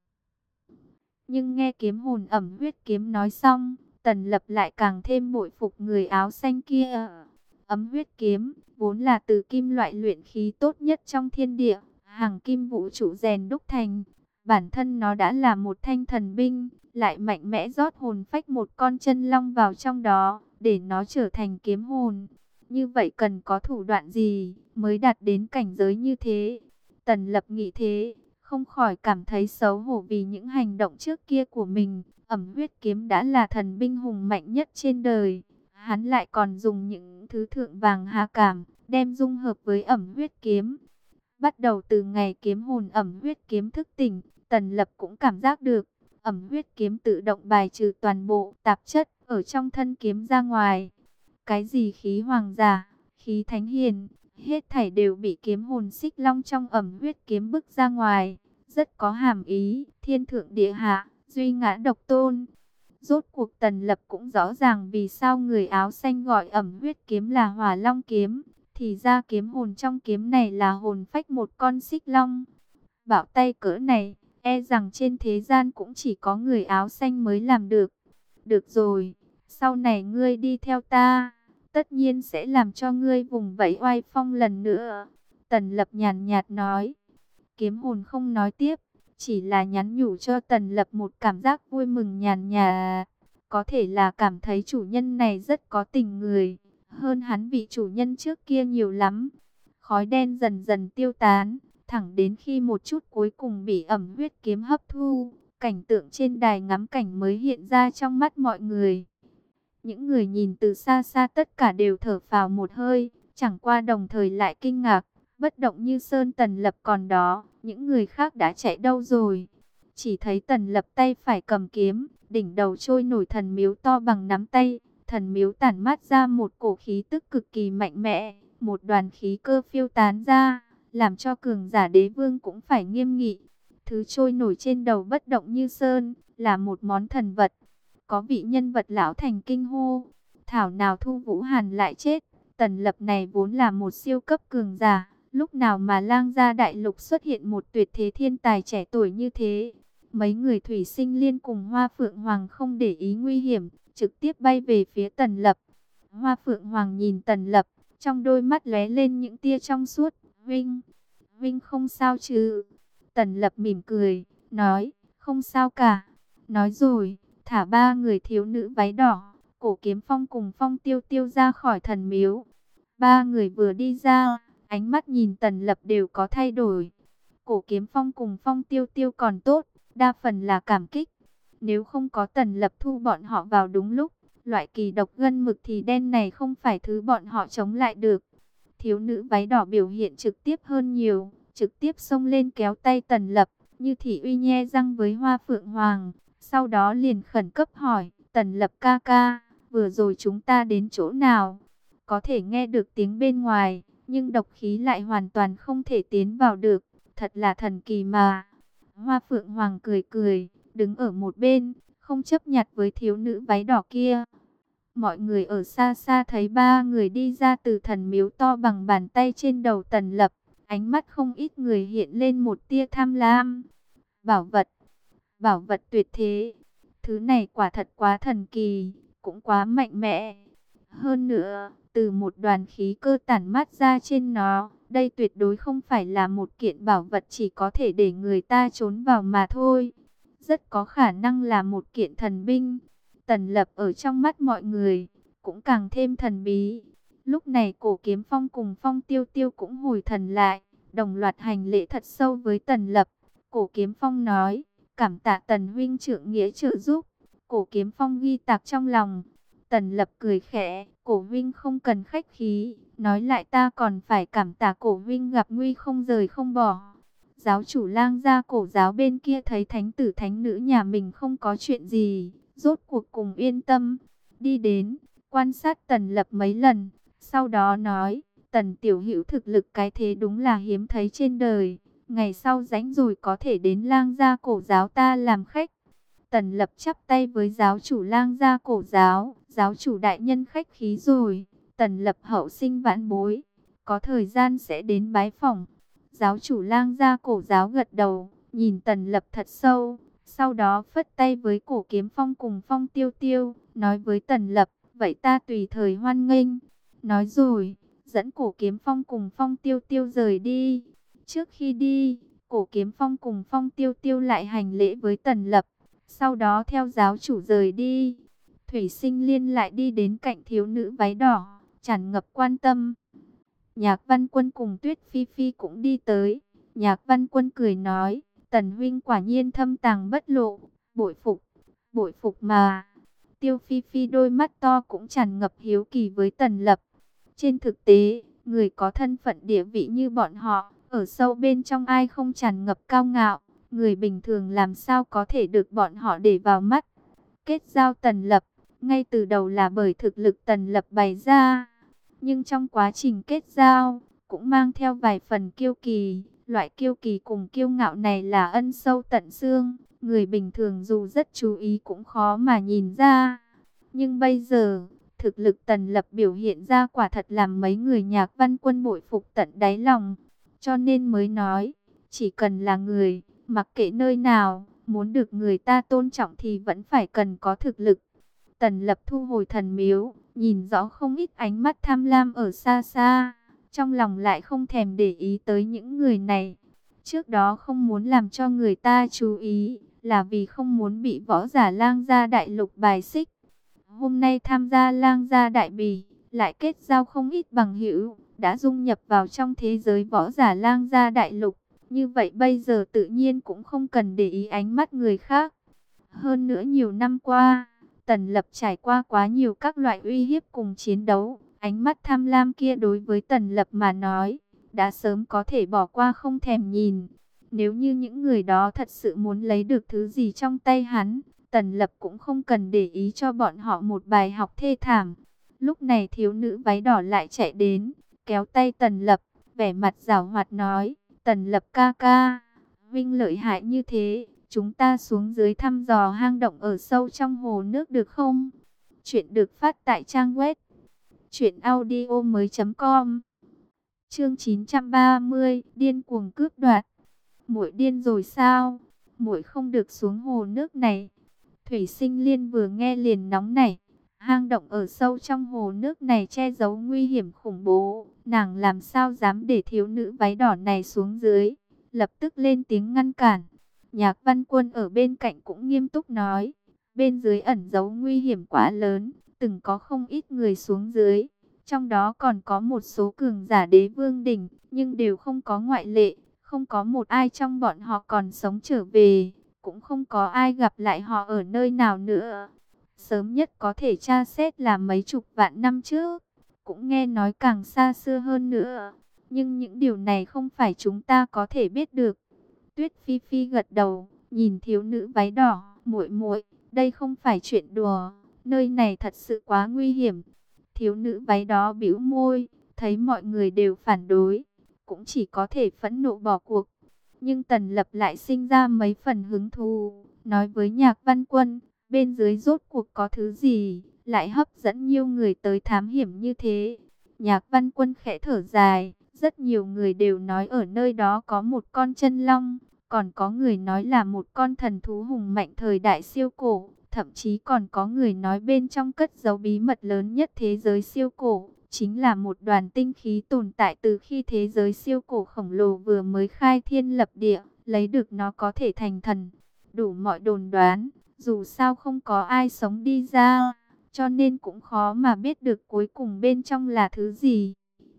Nhưng nghe kiếm hồn ẩm huyết kiếm nói xong, Tần Lập lại càng thêm bội phục người áo xanh kia. Ấm huyết kiếm, vốn là từ kim loại luyện khí tốt nhất trong thiên địa, hàng kim vũ trụ rèn đúc thành. Bản thân nó đã là một thanh thần binh, lại mạnh mẽ rót hồn phách một con chân long vào trong đó, để nó trở thành kiếm hồn. Như vậy cần có thủ đoạn gì mới đạt đến cảnh giới như thế? Tần Lập nghĩ thế, không khỏi cảm thấy xấu hổ vì những hành động trước kia của mình. Ẩm huyết kiếm đã là thần binh hùng mạnh nhất trên đời. Hắn lại còn dùng những thứ thượng vàng hạ cám, đem dung hợp với ẩm huyết kiếm. Bắt đầu từ ngày kiếm hồn ẩm huyết kiếm thức tỉnh, Tần Lập cũng cảm giác được, ẩm huyết kiếm tự động bài trừ toàn bộ tạp chất ở trong thân kiếm ra ngoài. Cái gì khí hoàng giả, khí thánh hiền, hết thảy đều bị kiếm hồn xích long trong ẩm huyết kiếm bức ra ngoài. Rất có hàm ý, thiên thượng địa hạ, duy ngã độc tôn. Rốt cuộc Tần Lập cũng rõ ràng vì sao người áo xanh gọi ẩm huyết kiếm là hỏa long kiếm. Thì ra kiếm hồn trong kiếm này là hồn phách một con xích long. Bảo tay cỡ này, e rằng trên thế gian cũng chỉ có người áo xanh mới làm được. Được rồi, sau này ngươi đi theo ta, tất nhiên sẽ làm cho ngươi vùng vẫy oai phong lần nữa. Tần Lập nhàn nhạt nói. Kiếm hồn không nói tiếp, chỉ là nhắn nhủ cho Tần Lập một cảm giác vui mừng nhàn nhạt. Có thể là cảm thấy chủ nhân này rất có tình người, hơn hắn vị chủ nhân trước kia nhiều lắm. Khói đen dần dần tiêu tán, thẳng đến khi một chút cuối cùng bị ẩm huyết kiếm hấp thu, cảnh tượng trên đài ngắm cảnh mới hiện ra trong mắt mọi người. Những người nhìn từ xa xa tất cả đều thở phào một hơi, chẳng qua đồng thời lại kinh ngạc. Bất động như sơn Tần Lập còn đó, những người khác đã chạy đâu rồi? Chỉ thấy Tần Lập tay phải cầm kiếm, đỉnh đầu trôi nổi thần miếu to bằng nắm tay. Thần miếu tản mát ra một cổ khí tức cực kỳ mạnh mẽ, một đoàn khí cơ phiêu tán ra, làm cho cường giả đế vương cũng phải nghiêm nghị. Thứ trôi nổi trên đầu bất động như sơn, là một món thần vật. Có vị nhân vật lão thành kinh hô, thảo nào Thu Vũ Hàn lại chết. Tần Lập này vốn là một siêu cấp cường giả, lúc nào mà lang gia đại lục xuất hiện một tuyệt thế thiên tài trẻ tuổi như thế. Mấy người thủy sinh liên cùng Hoa Phượng Hoàng không để ý nguy hiểm, trực tiếp bay về phía Tần Lập. Hoa Phượng Hoàng nhìn Tần Lập, trong đôi mắt lóe lên những tia trong suốt. Vinh, Vinh không sao chứ? Tần Lập mỉm cười, nói, không sao cả. Nói rồi, thả ba người thiếu nữ váy đỏ, Cổ Kiếm Phong cùng Phong Tiêu Tiêu ra khỏi thần miếu. Ba người vừa đi ra, ánh mắt nhìn Tần Lập đều có thay đổi. Cổ Kiếm Phong cùng Phong Tiêu Tiêu còn tốt, đa phần là cảm kích. Nếu không có Tần Lập thu bọn họ vào đúng lúc, loại kỳ độc gân mực thì đen này không phải thứ bọn họ chống lại được. Thiếu nữ váy đỏ biểu hiện trực tiếp hơn nhiều, trực tiếp xông lên kéo tay Tần Lập, như thị uy nhe răng với Hoa Phượng Hoàng. Sau đó liền khẩn cấp hỏi, Tần Lập ca ca, vừa rồi chúng ta đến chỗ nào? Có thể nghe được tiếng bên ngoài, nhưng độc khí lại hoàn toàn không thể tiến vào được. Thật là thần kỳ mà. Hoa Phượng Hoàng cười cười, đứng ở một bên, không chấp nhặt với thiếu nữ váy đỏ kia. Mọi người ở xa xa thấy ba người đi ra từ thần miếu to bằng bàn tay trên đầu Tần Lập. Ánh mắt không ít người hiện lên một tia tham lam. Bảo vật, bảo vật tuyệt thế. Thứ này quả thật quá thần kỳ, cũng quá mạnh mẽ. Hơn nữa, từ một đoàn khí cơ tản mát ra trên nó, đây tuyệt đối không phải là một kiện bảo vật chỉ có thể để người ta trốn vào mà thôi. Rất có khả năng là một kiện thần binh. Tần Lập ở trong mắt mọi người, cũng càng thêm thần bí. Lúc này Cổ Kiếm Phong cùng Phong Tiêu Tiêu cũng hồi thần lại, đồng loạt hành lễ thật sâu với Tần Lập. Cổ Kiếm Phong nói, cảm tạ Tần huynh trượng nghĩa trợ giúp. Cổ Kiếm Phong ghi tạc trong lòng. Tần Lập cười khẽ, Cổ huynh không cần khách khí, nói lại ta còn phải cảm tạ Cổ huynh gặp nguy không rời không bỏ. Giáo chủ Lang gia Cổ giáo bên kia thấy thánh tử thánh nữ nhà mình không có chuyện gì, rốt cuộc cùng yên tâm, đi đến, quan sát Tần Lập mấy lần, sau đó nói, Tần tiểu hữu thực lực cái thế đúng là hiếm thấy trên đời, ngày sau rảnh rồi có thể đến Lang gia Cổ giáo ta làm khách. Tần Lập chắp tay với giáo chủ Lang gia Cổ giáo, giáo chủ đại nhân khách khí rồi, Tần Lập hậu sinh vãn bối, có thời gian sẽ đến bái phỏng. Giáo chủ Lang gia Cổ giáo gật đầu, nhìn Tần Lập thật sâu, sau đó phất tay với Cổ Kiếm Phong cùng Phong Tiêu Tiêu, nói với Tần Lập, vậy ta tùy thời hoan nghênh. Nói rồi, dẫn Cổ Kiếm Phong cùng Phong Tiêu Tiêu rời đi. Trước khi đi, Cổ Kiếm Phong cùng Phong Tiêu Tiêu lại hành lễ với Tần Lập, sau đó theo giáo chủ rời đi. Thủy Sinh Liên lại đi đến cạnh thiếu nữ váy đỏ, tràn ngập quan tâm. Nhạc Văn Quân cùng Tuyết Phi Phi cũng đi tới, Nhạc Văn Quân cười nói, Tần huynh quả nhiên thâm tàng bất lộ, bội phục, bội phục mà. Tiêu Phi Phi đôi mắt to cũng tràn ngập hiếu kỳ với Tần Lập. Trên thực tế, người có thân phận địa vị như bọn họ, ở sâu bên trong ai không tràn ngập cao ngạo, người bình thường làm sao có thể được bọn họ để vào mắt. Kết giao Tần Lập, ngay từ đầu là bởi thực lực Tần Lập bày ra, nhưng trong quá trình kết giao, cũng mang theo vài phần kiêu kỳ. Loại kiêu kỳ cùng kiêu ngạo này là ân sâu tận xương, người bình thường dù rất chú ý cũng khó mà nhìn ra. Nhưng bây giờ, thực lực Tần Lập biểu hiện ra quả thật làm mấy người Nhạc Văn Quân bội phục tận đáy lòng. Cho nên mới nói, chỉ cần là người, mặc kệ nơi nào, muốn được người ta tôn trọng thì vẫn phải cần có thực lực. Tần Lập thu hồi thần miếu, nhìn rõ không ít ánh mắt tham lam ở xa xa. Trong lòng lại không thèm để ý tới những người này. Trước đó không muốn làm cho người ta chú ý, là vì không muốn bị võ giả lang gia đại lục bài xích. Hôm nay tham gia lang gia đại bỉ, lại kết giao không ít bằng hữu, đã dung nhập vào trong thế giới võ giả lang gia đại lục. Như vậy bây giờ tự nhiên cũng không cần để ý ánh mắt người khác. Hơn nữa nhiều năm qua, Tần Lập trải qua quá nhiều các loại uy hiếp cùng chiến đấu. Ánh mắt tham lam kia đối với Tần Lập mà nói, đã sớm có thể bỏ qua không thèm nhìn. Nếu như những người đó thật sự muốn lấy được thứ gì trong tay hắn, Tần Lập cũng không cần để ý cho bọn họ một bài học thê thảm. Lúc này thiếu nữ váy đỏ lại chạy đến, kéo tay Tần Lập, vẻ mặt giảo hoạt nói, Tần Lập ca ca, Vinh lợi hại như thế, chúng ta xuống dưới thăm dò hang động ở sâu trong hồ nước được không? Chuyện được phát tại trang web chuyện audio mới chấm com. Chương chín trăm ba mươi, điên cuồng cướp đoạt. Muội điên rồi sao? Muội không được xuống hồ nước này. Thủy Sinh Liên vừa nghe liền nóng nảy. Hang động ở sâu trong hồ nước này che giấu nguy hiểm khủng bố, nàng làm sao dám để thiếu nữ váy đỏ này xuống dưới? Lập tức lên tiếng ngăn cản. Nhạc Văn Quân ở bên cạnh cũng nghiêm túc nói, bên dưới ẩn giấu nguy hiểm quá lớn, từng có không ít người xuống dưới, trong đó còn có một số cường giả đế vương đỉnh, nhưng đều không có ngoại lệ, không có một ai trong bọn họ còn sống trở về, cũng không có ai gặp lại họ ở nơi nào nữa. Sớm nhất có thể tra xét là mấy chục vạn năm trước, cũng nghe nói càng xa xưa hơn nữa, nhưng những điều này không phải chúng ta có thể biết được. Tuyết Phi Phi gật đầu, nhìn thiếu nữ váy đỏ, muội muội, đây không phải chuyện đùa, nơi này thật sự quá nguy hiểm. Thiếu nữ váy đó bĩu môi, thấy mọi người đều phản đối, cũng chỉ có thể phẫn nộ bỏ cuộc. Nhưng Tần Lập lại sinh ra mấy phần hứng thú, nói với Nhạc Văn Quân, bên dưới rốt cuộc có thứ gì, lại hấp dẫn nhiều người tới thám hiểm như thế. Nhạc Văn Quân khẽ thở dài, rất nhiều người đều nói ở nơi đó có một con chân long, còn có người nói là một con thần thú hùng mạnh thời đại siêu cổ, thậm chí còn có người nói bên trong cất giấu bí mật lớn nhất thế giới siêu cổ, chính là một đoàn tinh khí tồn tại từ khi thế giới siêu cổ khổng lồ vừa mới khai thiên lập địa, lấy được nó có thể thành thần. Đủ mọi đồn đoán, dù sao không có ai sống đi ra, cho nên cũng khó mà biết được cuối cùng bên trong là thứ gì.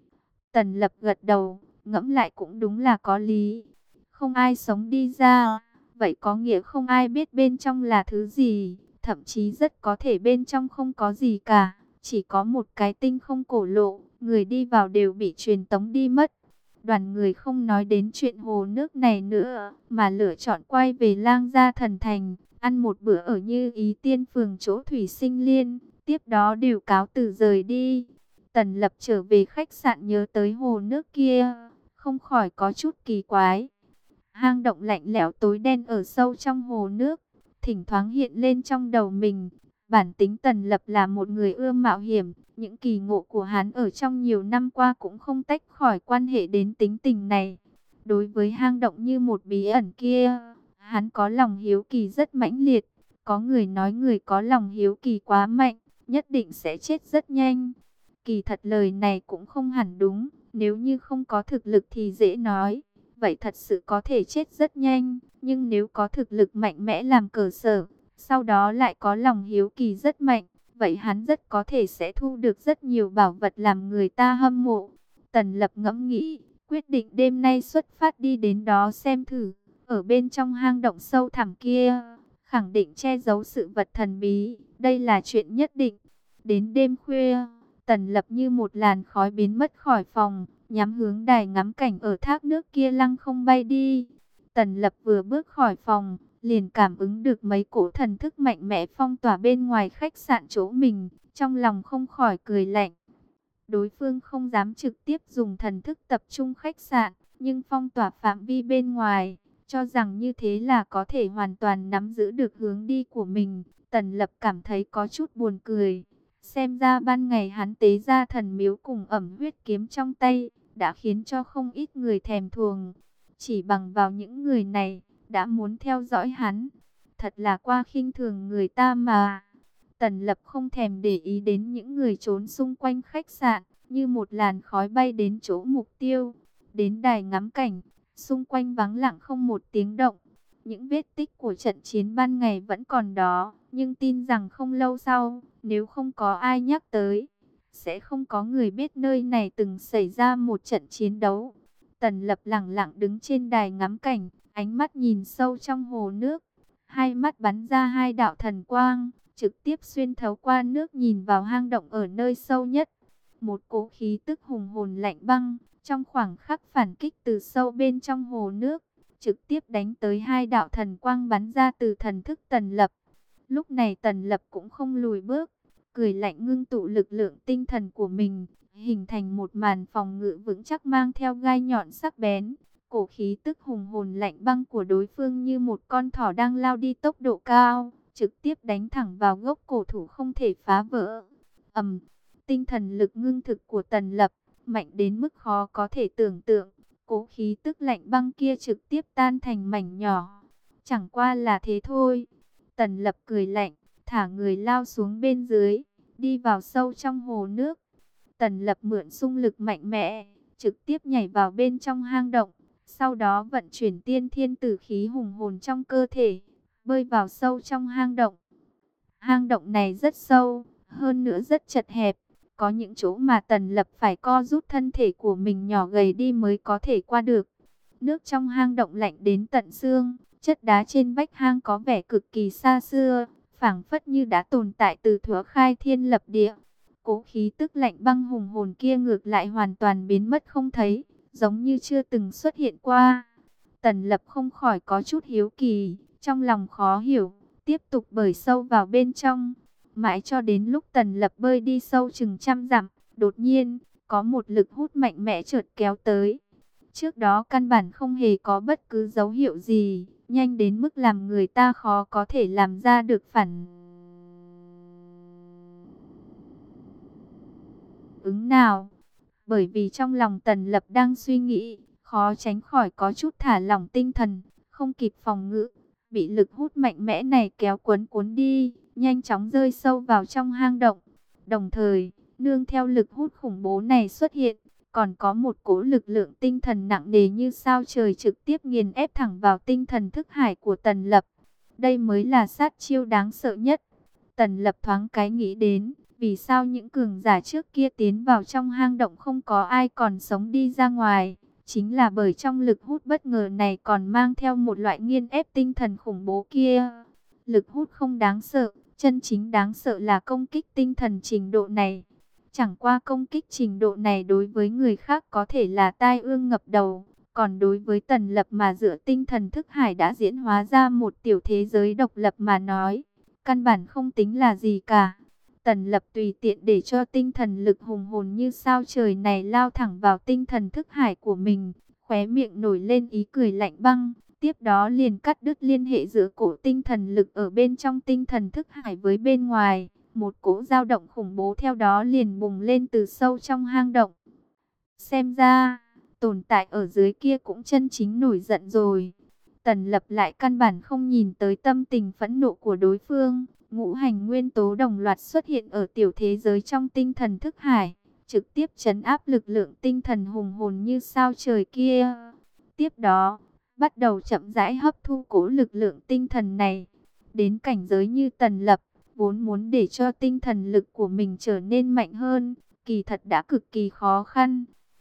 Tần Lập gật đầu, ngẫm lại cũng đúng là có lý. Không ai sống đi ra, vậy có nghĩa không ai biết bên trong là thứ gì, thậm chí rất có thể bên trong không có gì cả, chỉ có một cái tinh không cổ lộ, người đi vào đều bị truyền tống đi mất. Đoàn người không nói đến chuyện hồ nước này nữa, mà lựa chọn quay về Lang Gia Thần Thành, ăn một bữa ở Như Ý Tiên Phường chỗ Thủy Sinh Liên, tiếp đó đều cáo từ rời đi. Tần Lập trở về khách sạn nhớ tới hồ nước kia, không khỏi có chút kỳ quái. Hang động lạnh lẽo tối đen ở sâu trong hồ nước, thỉnh thoảng hiện lên trong đầu mình. Bản tính Tần Lập là một người ưa mạo hiểm, những kỳ ngộ của hắn ở trong nhiều năm qua cũng không tách khỏi quan hệ đến tính tình này. Đối với hang động như một bí ẩn kia, hắn có lòng hiếu kỳ rất mãnh liệt. Có người nói người có lòng hiếu kỳ quá mạnh, nhất định sẽ chết rất nhanh. Kỳ thật lời này cũng không hẳn đúng, nếu như không có thực lực thì dễ nói, vậy thật sự có thể chết rất nhanh. Nhưng nếu có thực lực mạnh mẽ làm cơ sở, sau đó lại có lòng hiếu kỳ rất mạnh, vậy hắn rất có thể sẽ thu được rất nhiều bảo vật làm người ta hâm mộ. Tần Lập ngẫm nghĩ, quyết định đêm nay xuất phát đi đến đó xem thử. Ở bên trong hang động sâu thẳm kia, khẳng định che giấu sự vật thần bí, đây là chuyện nhất định. Đến đêm khuya, Tần Lập như một làn khói biến mất khỏi phòng, nhắm hướng đài ngắm cảnh ở thác nước kia lăng không bay đi. Tần Lập vừa bước khỏi phòng, liền cảm ứng được mấy cỗ thần thức mạnh mẽ phong tỏa bên ngoài khách sạn chỗ mình, trong lòng không khỏi cười lạnh. Đối phương không dám trực tiếp dùng thần thức tập trung khách sạn, nhưng phong tỏa phạm vi bên ngoài, cho rằng như thế là có thể hoàn toàn nắm giữ được hướng đi của mình. Tần Lập cảm thấy có chút buồn cười. Xem ra ban ngày hắn tế ra thần miếu cùng ẩm huyết kiếm trong tay, đã khiến cho không ít người thèm thuồng. Chỉ bằng vào những người này, đã muốn theo dõi hắn. Thật là qua khinh thường người ta mà. Tần Lập không thèm để ý đến những người trốn xung quanh khách sạn, như một làn khói bay đến chỗ mục tiêu. Đến đài ngắm cảnh, xung quanh vắng lặng không một tiếng động. Những vết tích của trận chiến ban ngày vẫn còn đó, nhưng tin rằng không lâu sau, nếu không có ai nhắc tới, sẽ không có người biết nơi này từng xảy ra một trận chiến đấu. Tần Lập lặng lặng đứng trên đài ngắm cảnh, ánh mắt nhìn sâu trong hồ nước. Hai mắt bắn ra hai đạo thần quang, trực tiếp xuyên thấu qua nước nhìn vào hang động ở nơi sâu nhất. Một cỗ khí tức hùng hồn lạnh băng, trong khoảng khắc phản kích từ sâu bên trong hồ nước, trực tiếp đánh tới hai đạo thần quang bắn ra từ thần thức Tần Lập. Lúc này Tần Lập cũng không lùi bước, cười lạnh ngưng tụ lực lượng tinh thần của mình, hình thành một màn phòng ngự vững chắc mang theo gai nhọn sắc bén. Cổ khí tức hùng hồn lạnh băng của đối phương như một con thỏ đang lao đi tốc độ cao, trực tiếp đánh thẳng vào gốc cổ thụ không thể phá vỡ. Ầm, tinh thần lực ngưng thực của Tần Lập mạnh đến mức khó có thể tưởng tượng. Cố khí tức lạnh băng kia trực tiếp tan thành mảnh nhỏ. Chẳng qua là thế thôi. Tần Lập cười lạnh, thả người lao xuống bên dưới, đi vào sâu trong hồ nước. Tần Lập mượn xung lực mạnh mẽ, trực tiếp nhảy vào bên trong hang động. Sau đó vận chuyển tiên thiên tử khí hùng hồn trong cơ thể, bơi vào sâu trong hang động. Hang động này rất sâu, hơn nữa rất chật hẹp. Có những chỗ mà Tần Lập phải co rút thân thể của mình nhỏ gầy đi mới có thể qua được. Nước trong hang động lạnh đến tận xương, chất đá trên vách hang có vẻ cực kỳ xa xưa, phảng phất như đã tồn tại từ thuở khai thiên lập địa. Cố khí tức lạnh băng hùng hồn kia ngược lại hoàn toàn biến mất không thấy, giống như chưa từng xuất hiện qua. Tần Lập không khỏi có chút hiếu kỳ, trong lòng khó hiểu, tiếp tục bơi sâu vào bên trong. Mãi cho đến lúc Tần Lập bơi đi sâu chừng trăm dặm, đột nhiên, có một lực hút mạnh mẽ chợt kéo tới. Trước đó căn bản không hề có bất cứ dấu hiệu gì, nhanh đến mức làm người ta khó có thể làm ra được phản ứng nào. Bởi vì trong lòng Tần Lập đang suy nghĩ, khó tránh khỏi có chút thả lỏng tinh thần, không kịp phòng ngự, bị lực hút mạnh mẽ này kéo cuốn cuốn đi, nhanh chóng rơi sâu vào trong hang động. Đồng thời, nương theo lực hút khủng bố này xuất hiện, còn có một cỗ lực lượng tinh thần nặng nề như sao trời trực tiếp nghiền ép thẳng vào tinh thần thức hải của Tần Lập. Đây mới là sát chiêu đáng sợ nhất. Tần Lập thoáng cái nghĩ đến, vì sao những cường giả trước kia tiến vào trong hang động không có ai còn sống đi ra ngoài. Chính là bởi trong lực hút bất ngờ này còn mang theo một loại nghiền ép tinh thần khủng bố kia. Lực hút không đáng sợ, chân chính đáng sợ là công kích tinh thần trình độ này. Chẳng qua công kích trình độ này đối với người khác có thể là tai ương ngập đầu. Còn đối với Tần Lập mà dựa tinh thần thức hải đã diễn hóa ra một tiểu thế giới độc lập mà nói, căn bản không tính là gì cả. Tần Lập tùy tiện để cho tinh thần lực hùng hồn như sao trời này lao thẳng vào tinh thần thức hải của mình, khóe miệng nổi lên ý cười lạnh băng, tiếp đó liền cắt đứt liên hệ giữa cổ tinh thần lực ở bên trong tinh thần thức hải với bên ngoài, một cỗ dao động khủng bố theo đó liền bùng lên từ sâu trong hang động. Xem ra, tồn tại ở dưới kia cũng chân chính nổi giận rồi. Tần Lập lại căn bản không nhìn tới tâm tình phẫn nộ của đối phương. Ngũ hành nguyên tố đồng loạt xuất hiện ở tiểu thế giới trong tinh thần thức hải, trực tiếp trấn áp lực lượng tinh thần hùng hồn như sao trời kia. Tiếp đó, bắt đầu chậm rãi hấp thu cố lực lượng tinh thần này. Đến cảnh giới như Tần Lập, vốn muốn để cho tinh thần lực của mình trở nên mạnh hơn, kỳ thật đã cực kỳ khó khăn.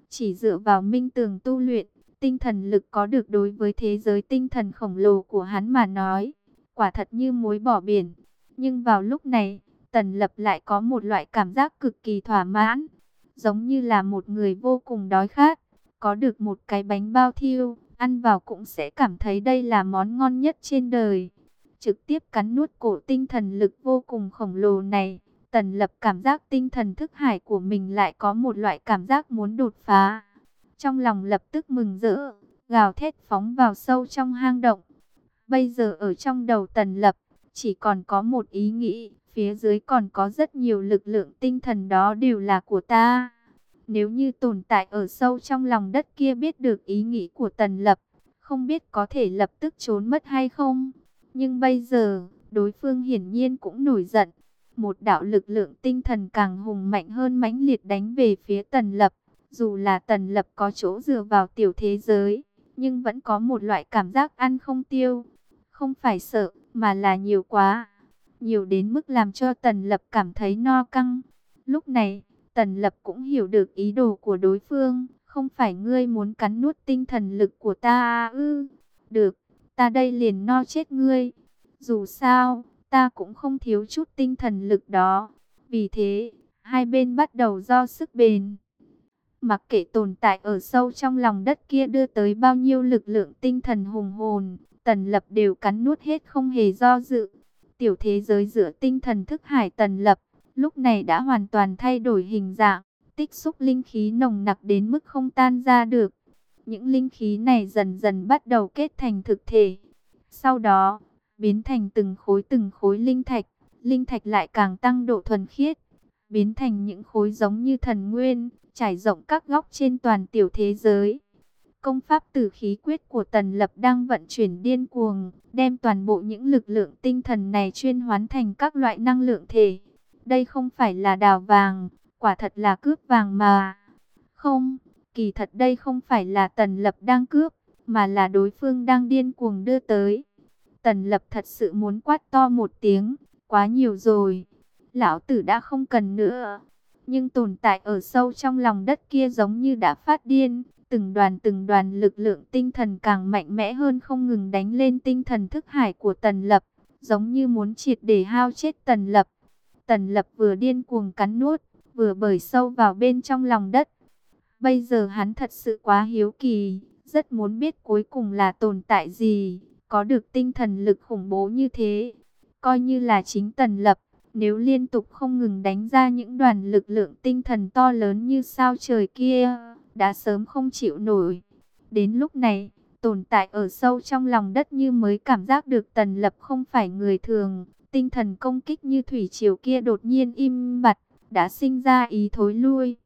Chỉ dựa vào minh tường tu luyện, tinh thần lực có được đối với thế giới tinh thần khổng lồ của hắn mà nói, quả thật như muối bỏ biển. Nhưng vào lúc này, Tần Lập lại có một loại cảm giác cực kỳ thỏa mãn, giống như là một người vô cùng đói khát, có được một cái bánh bao thiêu, ăn vào cũng sẽ cảm thấy đây là món ngon nhất trên đời. Trực tiếp cắn nuốt cổ tinh thần lực vô cùng khổng lồ này, Tần Lập cảm giác tinh thần thức hải của mình lại có một loại cảm giác muốn đột phá. Trong lòng lập tức mừng rỡ, gào thét phóng vào sâu trong hang động. Bây giờ ở trong đầu Tần Lập, chỉ còn có một ý nghĩ, phía dưới còn có rất nhiều lực lượng tinh thần, đó đều là của ta. Nếu như tồn tại ở sâu trong lòng đất kia biết được ý nghĩ của Tần Lập, không biết có thể lập tức trốn mất hay không. Nhưng bây giờ, đối phương hiển nhiên cũng nổi giận. Một đạo lực lượng tinh thần càng hùng mạnh hơn mãnh liệt đánh về phía Tần Lập. Dù là Tần Lập có chỗ dựa vào tiểu thế giới, nhưng vẫn có một loại cảm giác ăn không tiêu. Không phải sợ, mà là nhiều quá. Nhiều đến mức làm cho Tần Lập cảm thấy no căng. Lúc này, Tần Lập cũng hiểu được ý đồ của đối phương. Không phải ngươi muốn cắn nuốt tinh thần lực của ta à ư? Được, ta đây liền no chết ngươi. Dù sao, ta cũng không thiếu chút tinh thần lực đó. Vì thế, hai bên bắt đầu do sức bền. Mặc kệ tồn tại ở sâu trong lòng đất kia đưa tới bao nhiêu lực lượng tinh thần hùng hồn, Tần Lập đều cắn nuốt hết không hề do dự. Tiểu thế giới giữa tinh thần thức hải Tần Lập, lúc này đã hoàn toàn thay đổi hình dạng, tích xúc linh khí nồng nặc đến mức không tan ra được. Những linh khí này dần dần bắt đầu kết thành thực thể. Sau đó, biến thành từng khối từng khối linh thạch, linh thạch lại càng tăng độ thuần khiết, biến thành những khối giống như thần nguyên, trải rộng các góc trên toàn tiểu thế giới. Công pháp tử khí quyết của Tần Lập đang vận chuyển điên cuồng, đem toàn bộ những lực lượng tinh thần này chuyên hóa thành các loại năng lượng thể. Đây không phải là đào vàng, quả thật là cướp vàng mà. Không, kỳ thật đây không phải là Tần Lập đang cướp, mà là đối phương đang điên cuồng đưa tới. Tần Lập thật sự muốn quát to một tiếng, quá nhiều rồi, lão tử đã không cần nữa. Nhưng tồn tại ở sâu trong lòng đất kia giống như đã phát điên, từng đoàn từng đoàn lực lượng tinh thần càng mạnh mẽ hơn không ngừng đánh lên tinh thần thức hải của Tần Lập, giống như muốn triệt để hao chết Tần Lập. Tần Lập vừa điên cuồng cắn nuốt, vừa bơi sâu vào bên trong lòng đất. Bây giờ hắn thật sự quá hiếu kỳ, rất muốn biết cuối cùng là tồn tại gì, có được tinh thần lực khủng bố như thế. Coi như là chính Tần Lập, nếu liên tục không ngừng đánh ra những đoàn lực lượng tinh thần to lớn như sao trời kia, đã sớm không chịu nổi. Đến lúc này, tồn tại ở sâu trong lòng đất như mới cảm giác được Tần Lập không phải người thường. Tinh thần công kích như thủy triều kia đột nhiên im bặt, đã sinh ra ý thối lui.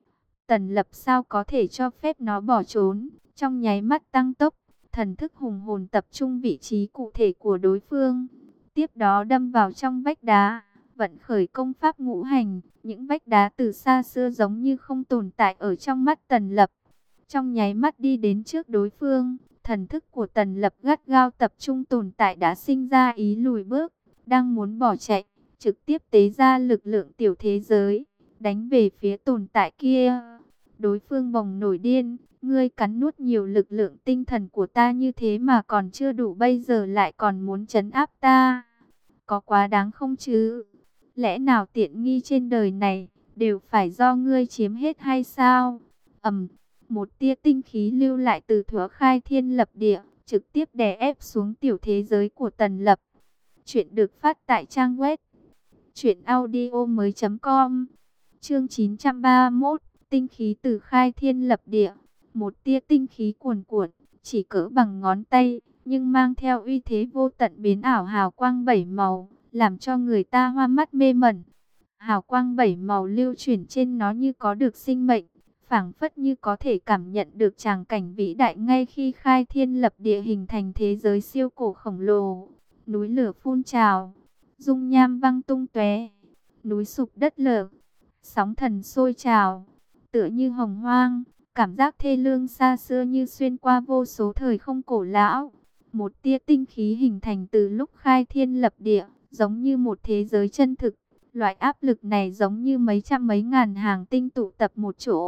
Tần Lập sao có thể cho phép nó bỏ trốn, trong nháy mắt tăng tốc, thần thức hùng hồn tập trung vị trí cụ thể của đối phương. Tiếp đó đâm vào trong vách đá, vận khởi công pháp ngũ hành, những vách đá từ xa xưa giống như không tồn tại ở trong mắt Tần Lập. Trong nháy mắt đi đến trước đối phương, thần thức của Tần Lập gắt gao tập trung tồn tại đã sinh ra ý lùi bước, đang muốn bỏ chạy, trực tiếp tế ra lực lượng tiểu thế giới, đánh về phía tồn tại kia. Đối phương bồng nổi điên, ngươi cắn nuốt nhiều lực lượng tinh thần của ta như thế mà còn chưa đủ, bây giờ lại còn muốn trấn áp ta. Có quá đáng không chứ? Lẽ nào tiện nghi trên đời này đều phải do ngươi chiếm hết hay sao? Ầm, một tia tinh khí lưu lại từ thuở khai thiên lập địa, trực tiếp đè ép xuống tiểu thế giới của Tần Lập. Chuyện được phát tại trang web truyện audio mới chấm com. Chương chín trăm ba mươi mốt, tinh khí từ khai thiên lập địa. Một tia tinh khí cuồn cuộn, chỉ cỡ bằng ngón tay, nhưng mang theo uy thế vô tận biến ảo hào quang bảy màu, làm cho người ta hoa mắt mê mẩn. Hào quang bảy màu lưu chuyển trên nó như có được sinh mệnh, phảng phất như có thể cảm nhận được tràng cảnh vĩ đại ngay khi khai thiên lập địa hình thành thế giới siêu cổ khổng lồ. Núi lửa phun trào, dung nham văng tung tóe, núi sụp đất lở, sóng thần sôi trào, tựa như hồng hoang, cảm giác thê lương xa xưa như xuyên qua vô số thời không cổ lão. Một tia tinh khí hình thành từ lúc khai thiên lập địa, giống như một thế giới chân thực. Loại áp lực này giống như mấy trăm mấy ngàn hàng tinh tụ tập một chỗ,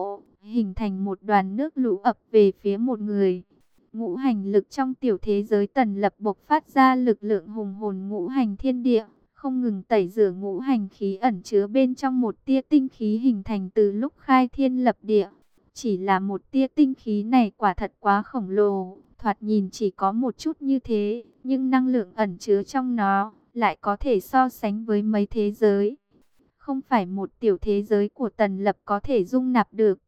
hình thành một đoàn nước lũ ập về phía một người. Ngũ hành lực trong tiểu thế giới Tần Lập bộc phát ra lực lượng hùng hồn ngũ hành thiên địa, không ngừng tẩy rửa ngũ hành khí ẩn chứa bên trong một tia tinh khí hình thành từ lúc khai thiên lập địa. Chỉ là một tia tinh khí này quả thật quá khổng lồ, thoạt nhìn chỉ có một chút như thế, nhưng năng lượng ẩn chứa trong nó lại có thể so sánh với mấy thế giới. Không phải một tiểu thế giới của Tần Lập có thể dung nạp được.